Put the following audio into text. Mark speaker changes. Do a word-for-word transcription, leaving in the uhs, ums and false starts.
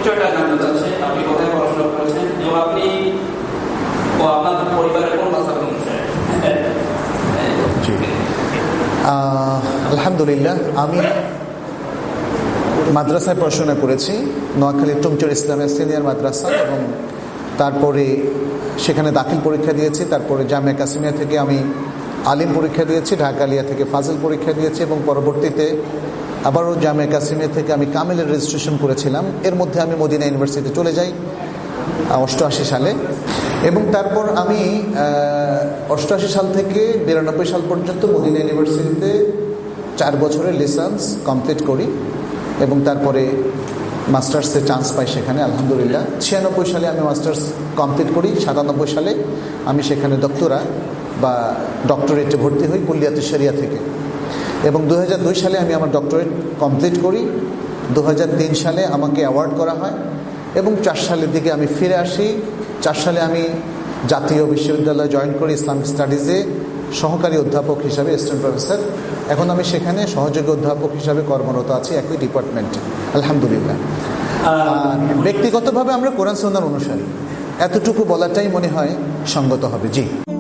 Speaker 1: বিষয়টা জানতে চাচ্ছেন, আপনি কোথায় পড়াশোনা করেছেন এবং আপনি ও আপনার পরিবারের কোন মাযহাবের অনুসারী?
Speaker 2: আলহামদুলিল্লাহ, আমি মাদ্রাসায় পড়াশোনা করেছি, নোয়াখালী টুমচুর ইসলামের সিনিয়র মাদ্রাসা, এবং তারপরে সেখানে দাখিল পরীক্ষা দিয়েছি। তারপরে জামিয়া কাসিমিয়া থেকে আমি আলিম পরীক্ষা দিয়েছি, ঢাকা আলিয়া থেকে ফাজিল পরীক্ষা দিয়েছি, এবং পরবর্তীতে আবারও জামিয়া কাসিমিয়া থেকে আমি কামিলের রেজিস্ট্রেশন করেছিলাম। এর মধ্যে আমি মদিনা ইউনিভার্সিটিতে চলে যাই অষ্টআশি সালে, এবং তারপর আমি অষ্টআশি সাল থেকে বিরানব্বই সাল পর্যন্ত মদিনা ইউনিভার্সিটিতে চার বছরের লিসেন্স কমপ্লিট করি, এবং তারপরে মাস্টার্সে চান্স পাই সেখানে আলহামদুলিল্লাহ। ছিয়ানব্বই সালে আমি মাস্টার্স কমপ্লিট করি, সাতানব্বই সালে আমি সেখানে ডক্টরা বা ডক্টরেটে ভর্তি হই কুল্লিয়াতুশ শরিয়া থেকে, এবং দু হাজার দুই সালে আমি আমার ডক্টরেট কমপ্লিট করি। দু হাজার তিন সালে আমাকে অ্যাওয়ার্ড করা হয়, এবং চার সালের দিকে আমি ফিরে আসি। চার সালে আমি জাতীয় বিশ্ববিদ্যালয়ে জয়েন করি ইসলামিক স্টাডিজে সহকারী অধ্যাপক হিসাবে, অ্যাসিস্ট্যান্ট প্রফেসর। এখন আমি সেখানে সহযোগী অধ্যাপক হিসাবে কর্মরত আছি একই ডিপার্টমেন্টে আলহামদুলিল্লাহ। ব্যক্তিগতভাবে আমরা কোরআন সুন্নাহর অনুসারী, এতটুকু বলাটাই মনে হয় সঙ্গত হবে। জি।